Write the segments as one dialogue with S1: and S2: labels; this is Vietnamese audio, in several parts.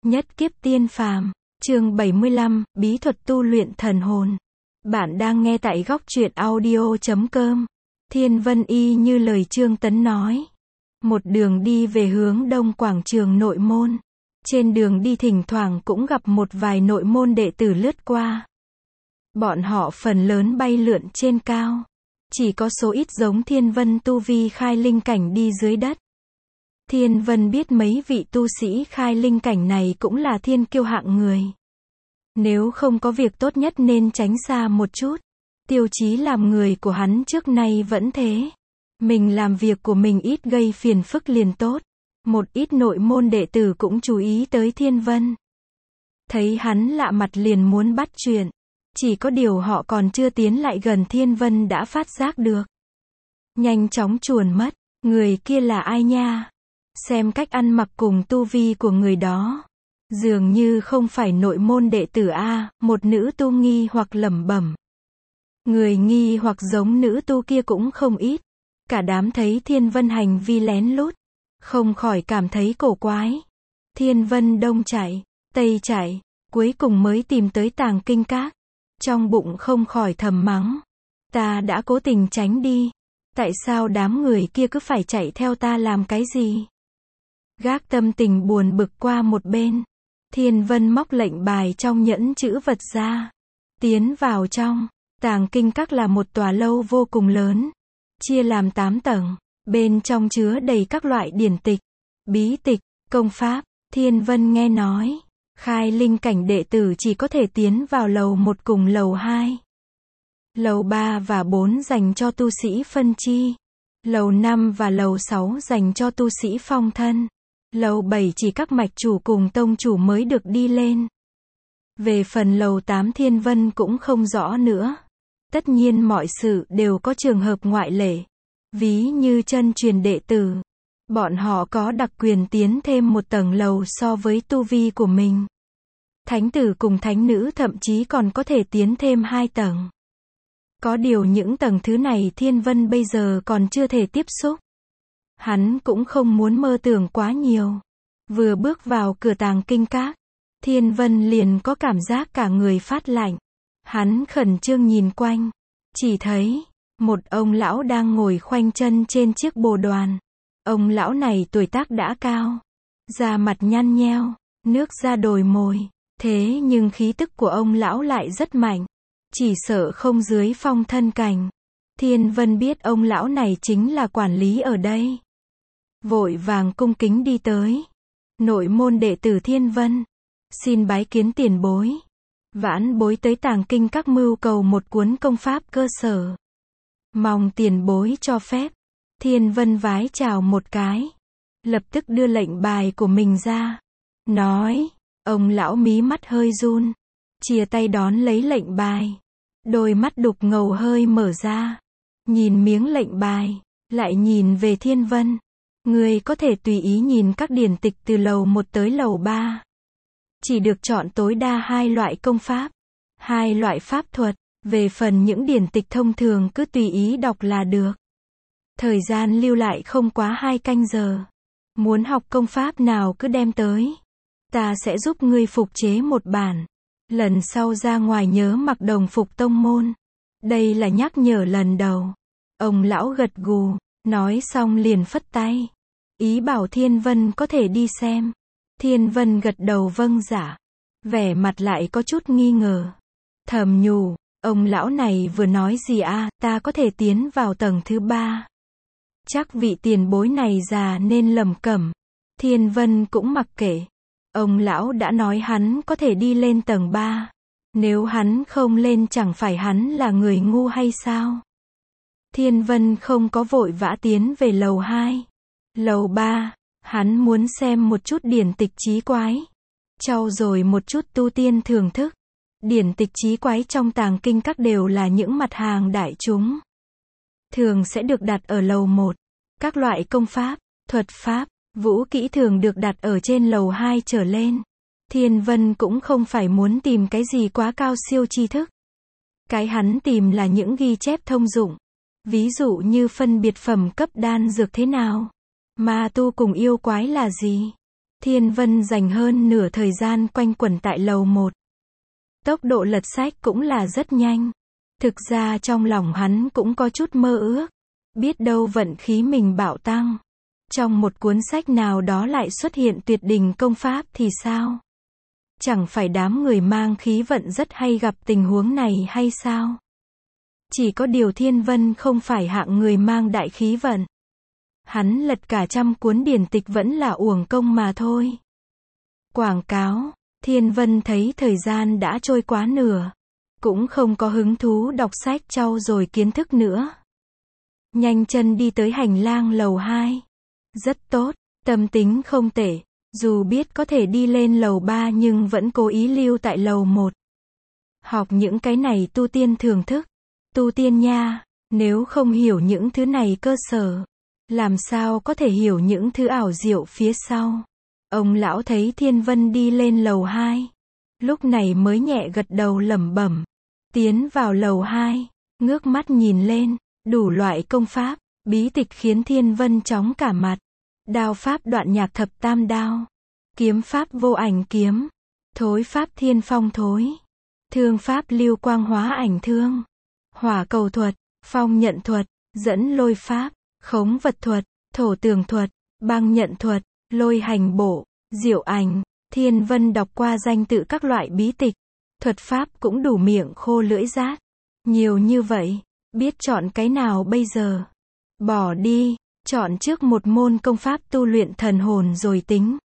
S1: Nhất kiếp tiên phàm, chương 75, bí thuật tu luyện thần hồn. Bạn đang nghe tại góc truyện audio.com. Thiên Vân y như lời Trương Tấn nói. Một đường đi về hướng đông quảng trường nội môn. Trên đường đi thỉnh thoảng cũng gặp một vài nội môn đệ tử lướt qua. Bọn họ phần lớn bay lượn trên cao. Chỉ có số ít giống Thiên Vân tu vi khai linh cảnh đi dưới đất. Thiên Vân biết mấy vị tu sĩ khai linh cảnh này cũng là thiên kiêu hạng người. Nếu không có việc tốt nhất nên tránh xa một chút. Tiêu chí làm người của hắn trước nay vẫn thế. Mình làm việc của mình ít gây phiền phức liền tốt. Một ít nội môn đệ tử cũng chú ý tới Thiên Vân. Thấy hắn lạ mặt liền muốn bắt chuyện. Chỉ có điều họ còn chưa tiến lại gần Thiên Vân đã phát giác được. Nhanh chóng chuồn mất. Người kia là ai nha? Xem cách ăn mặc cùng tu vi của người đó. Dường như không phải nội môn đệ tử a, một nữ tu nghi hoặc lẩm bẩm. Người nghi hoặc giống nữ tu kia cũng không ít. Cả đám thấy Thiên Vân hành vi lén lút. Không khỏi cảm thấy cổ quái. Thiên Vân đông chạy, tây chạy, cuối cùng mới tìm tới Tàng Kinh Các. Trong bụng không khỏi thầm mắng. Ta đã cố tình tránh đi. Tại sao đám người kia cứ phải chạy theo ta làm cái gì? Gác tâm tình buồn bực qua một bên. Thiên Vân móc lệnh bài trong nhẫn chữ vật ra. Tiến vào trong. Tàng Kinh Các là một tòa lâu vô cùng lớn. Chia làm 8 tầng. Bên trong chứa đầy các loại điển tịch, bí tịch, công pháp. Thiên Vân nghe nói. Khai linh cảnh đệ tử chỉ có thể tiến vào lầu 1 cùng lầu 2. Lầu 3 và 4 dành cho tu sĩ phân chi. Lầu 5 và lầu 6 dành cho tu sĩ phong thân. Lầu 7 chỉ các mạch chủ cùng tông chủ mới được đi lên. Về phần lầu 8 Thiên Vân cũng không rõ nữa. Tất nhiên mọi sự đều có trường hợp ngoại lệ. Ví như chân truyền đệ tử. Bọn họ có đặc quyền tiến thêm một tầng lầu so với tu vi của mình. Thánh tử cùng thánh nữ thậm chí còn có thể tiến thêm 2 tầng. Có điều những tầng thứ này Thiên Vân bây giờ còn chưa thể tiếp xúc. Hắn cũng không muốn mơ tưởng quá nhiều. Vừa bước vào cửa Tàng Kinh Các, Thiên Vân liền có cảm giác cả người phát lạnh. Hắn khẩn trương nhìn quanh. Chỉ thấy, một ông lão đang ngồi khoanh chân trên chiếc bồ đoàn. Ông lão này tuổi tác đã cao. Da mặt nhăn nheo, nước da đồi mồi. Thế nhưng khí tức của ông lão lại rất mạnh. Chỉ sợ không dưới phong thân cảnh. Thiên Vân biết ông lão này chính là quản lý ở đây. Vội vàng cung kính đi tới. Nội môn đệ tử Thiên Vân. Xin bái kiến tiền bối. Vãn bối tới Tàng Kinh Các mưu cầu một cuốn công pháp cơ sở. Mong tiền bối cho phép. Thiên Vân vái chào một cái. Lập tức đưa lệnh bài của mình ra. Nói. Ông lão mí mắt hơi run. Chìa tay đón lấy lệnh bài. Đôi mắt đục ngầu hơi mở ra. Nhìn miếng lệnh bài. Lại nhìn về Thiên Vân. Người có thể tùy ý nhìn các điển tịch từ lầu 1 tới lầu 3. Chỉ được chọn tối đa 2 loại công pháp. 2 loại pháp thuật. Về phần những điển tịch thông thường cứ tùy ý đọc là được. Thời gian lưu lại không quá 2 canh giờ. Muốn học công pháp nào cứ đem tới. Ta sẽ giúp ngươi phục chế một bản. Lần sau ra ngoài nhớ mặc đồng phục tông môn. Đây là nhắc nhở lần đầu. Ông lão gật gù. Nói xong liền phất tay. Ý bảo Thiên Vân có thể đi xem. Thiên Vân gật đầu vâng dạ. Vẻ mặt lại có chút nghi ngờ. Thầm nhủ. Ông lão này vừa nói gì à, ta có thể tiến vào tầng thứ 3. Chắc vị tiền bối này già nên lẩm cẩm. Thiên Vân cũng mặc kệ. Ông lão đã nói hắn có thể đi lên tầng 3. Nếu hắn không lên chẳng phải hắn là người ngu hay sao? Thiên Vân không có vội vã tiến về lầu 2. Lầu 3, hắn muốn xem một chút điển tịch chí quái. Trau dồi một chút tu tiên thưởng thức. Điển tịch chí quái trong Tàng Kinh Các đều là những mặt hàng đại chúng. Thường sẽ được đặt ở lầu 1. Các loại công pháp, thuật pháp, vũ kỹ thường được đặt ở trên lầu 2 trở lên. Thiên Vân cũng không phải muốn tìm cái gì quá cao siêu tri thức. Cái hắn tìm là những ghi chép thông dụng. Ví dụ như phân biệt phẩm cấp đan dược thế nào. Ma tu cùng yêu quái là gì. Thiên Vân dành hơn nửa thời gian quanh quẩn tại lầu 1. Tốc độ lật sách cũng là rất nhanh. Thực ra trong lòng hắn cũng có chút mơ ước. Biết đâu vận khí mình bạo tăng. Trong một cuốn sách nào đó lại xuất hiện tuyệt đỉnh công pháp thì sao? Chẳng phải đám người mang khí vận rất hay gặp tình huống này hay sao? Chỉ có điều Thiên Vân không phải hạng người mang đại khí vận. Hắn lật cả trăm cuốn điển tịch vẫn là uổng công mà thôi. Quảng cáo, Thiên Vân thấy thời gian đã trôi quá nửa. Cũng không có hứng thú đọc sách trau dồi kiến thức nữa. Nhanh chân đi tới hành lang lầu 2. Rất tốt, tâm tính không tệ. Dù biết có thể đi lên lầu 3 nhưng vẫn cố ý lưu tại lầu 1. Học những cái này tu tiên thưởng thức. Tu tiên nha, nếu không hiểu những thứ này cơ sở, làm sao có thể hiểu những thứ ảo diệu phía sau. Ông lão thấy Thiên Vân đi lên lầu 2. Lúc này mới nhẹ gật đầu lẩm bẩm. Tiến vào lầu 2, ngước mắt nhìn lên, đủ loại công pháp, bí tịch khiến Thiên Vân chóng cả mặt. Đao pháp Đoạn Nhạc Thập Tam Đao, kiếm pháp Vô Ảnh Kiếm, thối pháp Thiên Phong Thối, thương pháp Lưu Quang Hóa Ảnh Thương, hỏa cầu thuật, phong nhận thuật, dẫn lôi pháp, khống vật thuật, thổ tường thuật, băng nhận thuật, lôi hành bộ, diệu ảnh. Thiên Vân đọc qua danh tự các loại bí tịch, thuật pháp cũng đủ miệng khô lưỡi rát. Nhiều như vậy, biết chọn cái nào bây giờ? Bỏ đi, chọn trước một môn công pháp tu luyện thần hồn rồi tính.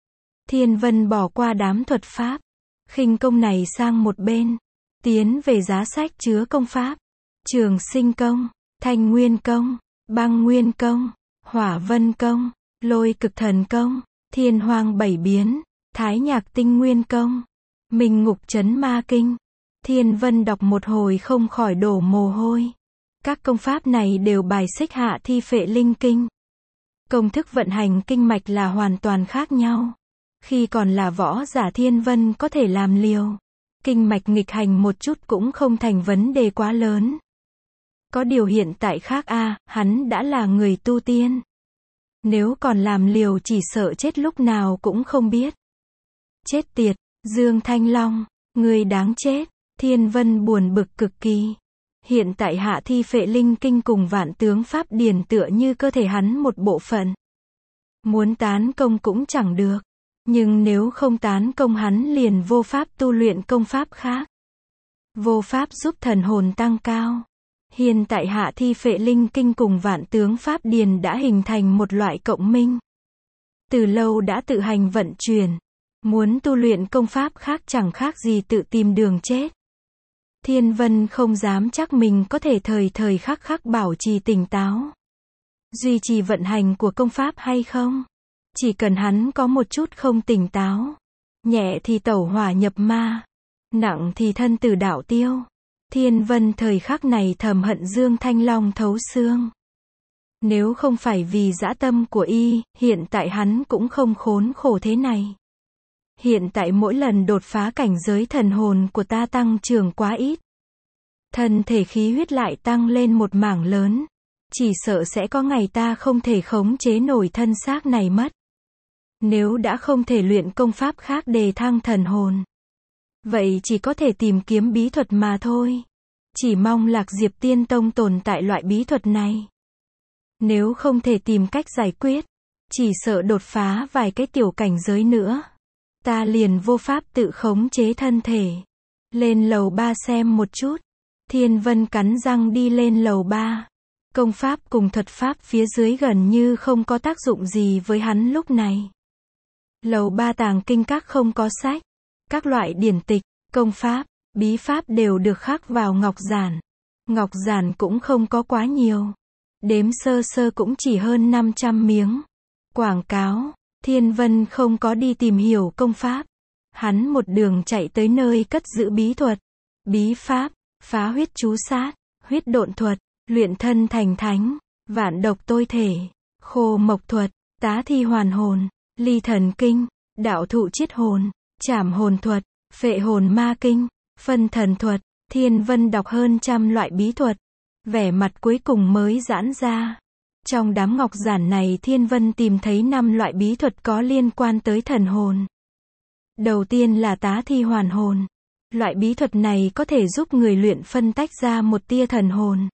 S1: Thiên Vân bỏ qua đám thuật pháp, khinh công này sang một bên, tiến về giá sách chứa công pháp. Trường Sinh Công, Thanh Nguyên Công, Băng Nguyên Công, Hỏa Vân Công, Lôi Cực Thần Công, Thiên Hoang Bảy Biến, Thái Nhạc Tinh Nguyên Công, Minh Ngục Chấn Ma Kinh. Thiên Vân đọc một hồi không khỏi đổ mồ hôi. Các công pháp này đều bài xích Hạ Thi Phệ Linh Kinh. Công thức vận hành kinh mạch là hoàn toàn khác nhau. Khi còn là võ giả Thiên Vân có thể làm liều. Kinh mạch nghịch hành một chút cũng không thành vấn đề quá lớn. Có điều hiện tại khác hắn đã là người tu tiên. Nếu còn làm liều chỉ sợ chết lúc nào cũng không biết. Chết tiệt, Dương Thanh Long, người đáng chết. Thiên Vân buồn bực cực kỳ. Hiện tại Hạ Thi Phệ Linh Kinh cùng Vạn Tướng Pháp Điển tựa như cơ thể hắn một bộ phận. Muốn tán công cũng chẳng được. Nhưng nếu không tán công hắn liền vô pháp tu luyện công pháp khác. Vô pháp giúp thần hồn tăng cao. Hiện tại Hạ Thi Phệ Linh Kinh cùng Vạn Tướng Pháp Điển đã hình thành một loại cộng minh. Từ lâu đã tự hành vận chuyển. Muốn tu luyện công pháp khác chẳng khác gì tự tìm đường chết. Thiên Vân không dám chắc mình có thể thời thời khắc khắc bảo trì tỉnh táo. Duy trì vận hành của công pháp hay không? Chỉ cần hắn có một chút không tỉnh táo. Nhẹ thì tẩu hỏa nhập ma. Nặng thì thân tử đạo tiêu. Thiên Vân thời khắc này thầm hận Dương Thanh Long thấu xương. Nếu không phải vì dã tâm của y, hiện tại hắn cũng không khốn khổ thế này. Hiện tại mỗi lần đột phá cảnh giới thần hồn của ta tăng trưởng quá ít. Thân thể khí huyết lại tăng lên một mảng lớn. Chỉ sợ sẽ có ngày ta không thể khống chế nổi thân xác này mất. Nếu đã không thể luyện công pháp khác đề thăng thần hồn, vậy chỉ có thể tìm kiếm bí thuật mà thôi. Chỉ mong Lạc Diệp Tiên Tông tồn tại loại bí thuật này. Nếu không thể tìm cách giải quyết, chỉ sợ đột phá vài cái tiểu cảnh giới nữa. Ta liền vô pháp tự khống chế thân thể. Lên lầu 3 xem một chút. Thiên Vân cắn răng đi lên lầu 3. Công pháp cùng thuật pháp phía dưới gần như không có tác dụng gì với hắn lúc này. Lầu 3 tàng kinh các không có sách. Các loại điển tịch, công pháp, bí pháp đều được khắc vào ngọc giản. Ngọc giản cũng không có quá nhiều. Đếm sơ sơ cũng chỉ hơn 500 miếng. Quảng cáo. Thiên Vân không có đi tìm hiểu công pháp. Hắn một đường chạy tới nơi cất giữ bí thuật, bí pháp, phá huyết chú sát, huyết độn thuật, luyện thân thành thánh, vạn độc tôi thể, khô mộc thuật, tá thi hoàn hồn, ly thần kinh, đạo thụ chiết hồn, trảm hồn thuật, phệ hồn ma kinh, phân thần thuật. Thiên Vân đọc hơn trăm loại bí thuật. Vẻ mặt cuối cùng mới giãn ra. Trong đám ngọc giản này Thiên Vân tìm thấy 5 loại bí thuật có liên quan tới thần hồn. Đầu tiên là tá thi hoàn hồn. Loại bí thuật này có thể giúp người luyện phân tách ra một tia thần hồn,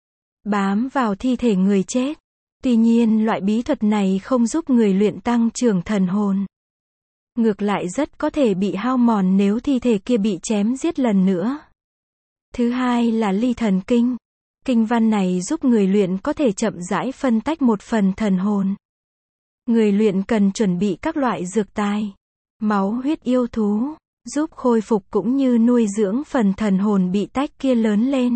S1: bám vào thi thể người chết. Tuy nhiên loại bí thuật này không giúp người luyện tăng trưởng thần hồn. Ngược lại rất có thể bị hao mòn nếu thi thể kia bị chém giết lần nữa. Thứ hai là ly thần kinh. Kinh văn này giúp người luyện có thể chậm rãi phân tách một phần thần hồn. Người luyện cần chuẩn bị các loại dược tài, máu huyết yêu thú, giúp khôi phục cũng như nuôi dưỡng phần thần hồn bị tách kia lớn lên.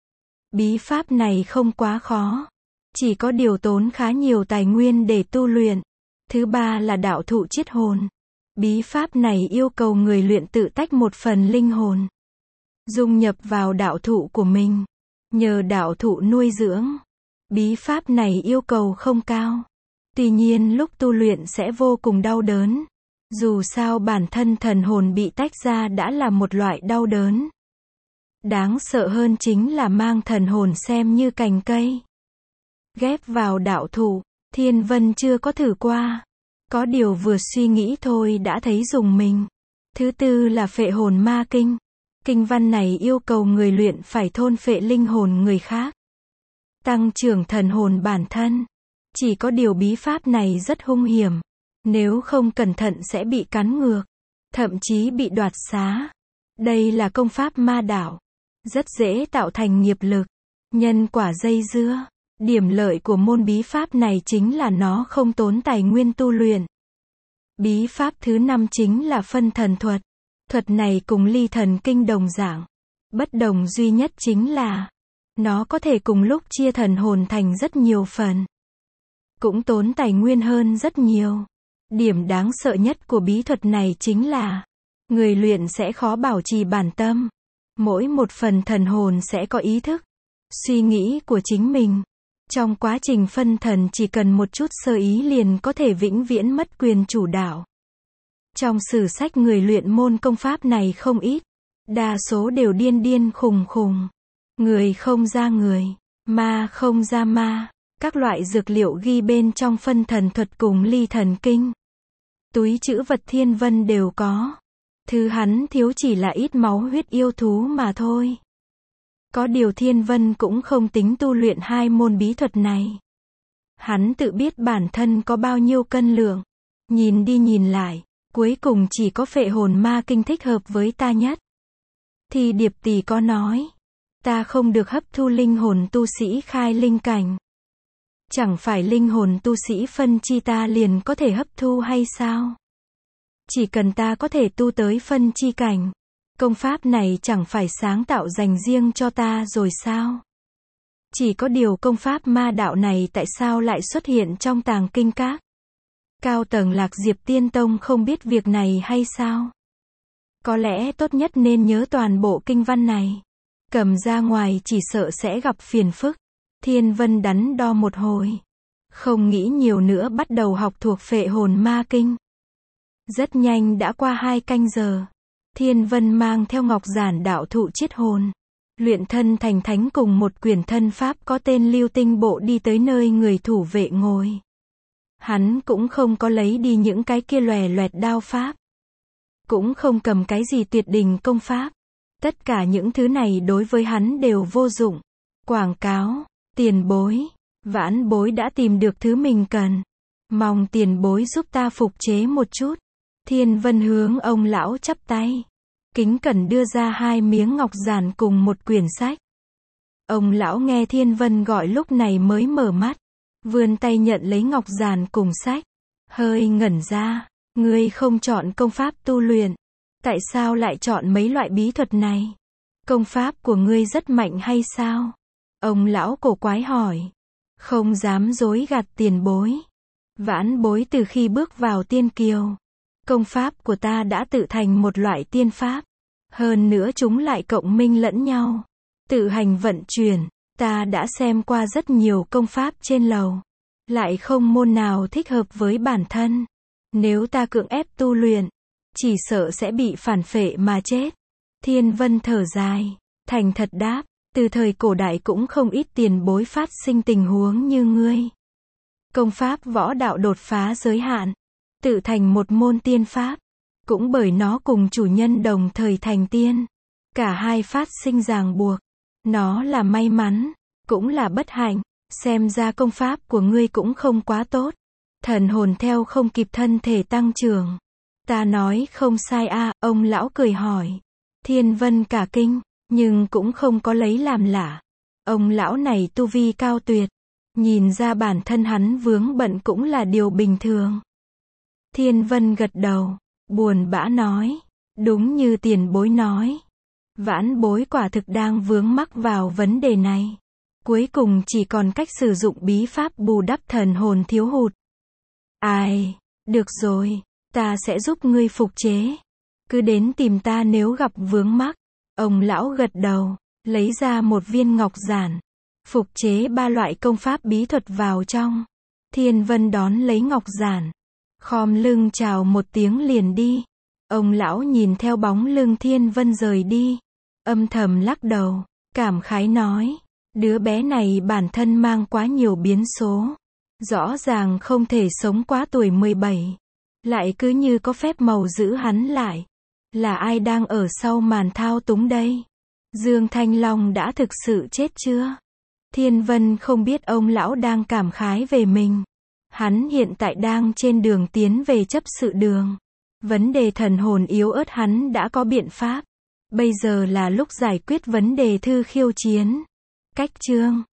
S1: Bí pháp này không quá khó, chỉ có điều tốn khá nhiều tài nguyên để tu luyện. Thứ ba là đạo thụ chiết hồn. Bí pháp này yêu cầu người luyện tự tách một phần linh hồn, dung nhập vào đạo thụ của mình, nhờ đạo thụ nuôi dưỡng. Bí pháp này yêu cầu không cao, tuy nhiên lúc tu luyện sẽ vô cùng đau đớn. Dù sao bản thân thần hồn bị tách ra đã là một loại đau đớn. Đáng sợ hơn chính là mang thần hồn xem như cành cây, ghép vào đạo thụ. Thiên Vân chưa có thử qua, có điều vừa suy nghĩ thôi đã thấy rùng mình. Thứ tư là phệ hồn ma kinh. Kinh văn này yêu cầu người luyện phải thôn phệ linh hồn người khác, tăng trưởng thần hồn bản thân. Chỉ có điều bí pháp này rất hung hiểm, nếu không cẩn thận sẽ bị cắn ngược, thậm chí bị đoạt xá. Đây là công pháp ma đạo, rất dễ tạo thành nghiệp lực, nhân quả dây dưa. Điểm lợi của môn bí pháp này chính là nó không tốn tài nguyên tu luyện. Bí pháp thứ 5 chính là phân thần thuật. Thuật này cùng ly thần kinh đồng dạng. Bất đồng duy nhất chính là nó có thể cùng lúc chia thần hồn thành rất nhiều phần, cũng tốn tài nguyên hơn rất nhiều. Điểm đáng sợ nhất của bí thuật này chính là người luyện sẽ khó bảo trì bản tâm. Mỗi một phần thần hồn sẽ có ý thức, suy nghĩ của chính mình. Trong quá trình phân thần chỉ cần một chút sơ ý liền có thể vĩnh viễn mất quyền chủ đạo. Trong sử sách người luyện môn công pháp này không ít, đa số đều điên điên khùng khùng, người không ra người, ma không ra ma. Các loại dược liệu ghi bên trong phân thần thuật cùng ly thần kinh, túi trữ vật Thiên Vân đều có. Thứ hắn thiếu chỉ là ít máu huyết yêu thú mà thôi. Có điều Thiên Vân cũng không tính tu luyện 2 môn bí thuật này. Hắn tự biết bản thân có bao nhiêu cân lượng. Nhìn đi nhìn lại, cuối cùng chỉ có phệ hồn ma kinh thích hợp với ta nhất. Thì Điệp Tỷ có nói, ta không được hấp thu linh hồn tu sĩ khai linh cảnh. Chẳng phải linh hồn tu sĩ phân chi ta liền có thể hấp thu hay sao? Chỉ cần ta có thể tu tới phân chi cảnh, công pháp này chẳng phải sáng tạo dành riêng cho ta rồi sao? Chỉ có điều công pháp ma đạo này tại sao lại xuất hiện trong tàng kinh các? Cao tầng Lạc Diệp Tiên Tông không biết việc này hay sao? Có lẽ tốt nhất nên nhớ toàn bộ kinh văn này. Cầm ra ngoài chỉ sợ sẽ gặp phiền phức. Thiên Vân đắn đo một hồi, không nghĩ nhiều nữa bắt đầu học thuộc phệ hồn ma kinh. Rất nhanh đã qua 2 canh giờ. Thiên Vân mang theo ngọc giản đạo thụ chiết hồn, luyện thân thành thánh cùng một quyển thân pháp có tên Lưu Tinh Bộ đi tới nơi người thủ vệ ngồi. Hắn cũng không có lấy đi những cái kia lòe loẹt đao pháp, cũng không cầm cái gì tuyệt đỉnh công pháp. Tất cả những thứ này đối với hắn đều vô dụng. Quảng cáo, tiền bối, vãn bối đã tìm được thứ mình cần. Mong tiền bối giúp ta phục chế một chút. Thiên Vân hướng ông lão chắp tay, kính cẩn đưa ra 2 miếng ngọc giản cùng một quyển sách. Ông lão nghe Thiên Vân gọi lúc này mới mở mắt, vươn tay nhận lấy ngọc giản cùng sách, hơi ngẩn ra. Ngươi không chọn công pháp tu luyện, tại sao lại chọn mấy loại bí thuật này? Công pháp của ngươi rất mạnh hay sao? Ông lão cổ quái hỏi. Không dám dối gạt tiền bối. Vãn bối từ khi bước vào tiên kiều, công pháp của ta đã tự thành một loại tiên pháp. Hơn nữa chúng lại cộng minh lẫn nhau, tự hành vận chuyển. Ta đã xem qua rất nhiều công pháp trên lầu, lại không môn nào thích hợp với bản thân. Nếu ta cưỡng ép tu luyện, chỉ sợ sẽ bị phản phệ mà chết. Thiên Vân thở dài, thành thật đáp, từ thời cổ đại cũng không ít tiền bối phát sinh tình huống như ngươi. công pháp võ đạo đột phá giới hạn, tự thành một môn tiên pháp. Cũng bởi nó cùng chủ nhân đồng thời thành tiên, cả hai phát sinh ràng buộc. Nó là may mắn, cũng là bất hạnh. Xem ra công pháp của ngươi cũng không quá tốt. Thần hồn theo không kịp thân thể tăng trưởng. Ta nói không sai a, ông lão cười hỏi. Thiên Vân cả kinh, nhưng cũng không có lấy làm lạ. Ông lão này tu vi cao tuyệt, nhìn ra bản thân hắn vướng bận cũng là điều bình thường. Thiên Vân gật đầu, buồn bã nói, đúng như tiền bối nói. Vãn bối quả thực đang vướng mắc vào vấn đề này. Cuối cùng chỉ còn cách sử dụng bí pháp bù đắp thần hồn thiếu hụt. Ai, được rồi, ta sẽ giúp ngươi phục chế. Cứ đến tìm ta nếu gặp vướng mắc. Ông lão gật đầu, lấy ra một viên ngọc giản. Phục chế 3 loại công pháp bí thuật vào trong. Thiên Vân đón lấy ngọc giản. Khom lưng chào một tiếng liền đi. Ông lão nhìn theo bóng lưng Thiên Vân rời đi. Âm thầm lắc đầu, cảm khái nói. Đứa bé này bản thân mang quá nhiều biến số. Rõ ràng không thể sống quá tuổi 17. Lại cứ như có phép màu giữ hắn lại. Là ai đang ở sau màn thao túng đây? Dương Thanh Long đã thực sự chết chưa? Thiên Vân không biết ông lão đang cảm khái về mình. Hắn hiện tại đang trên đường tiến về chấp sự đường. Vấn đề thần hồn yếu ớt hắn đã có biện pháp. Bây giờ là lúc giải quyết vấn đề thư khiêu chiến. Cách chương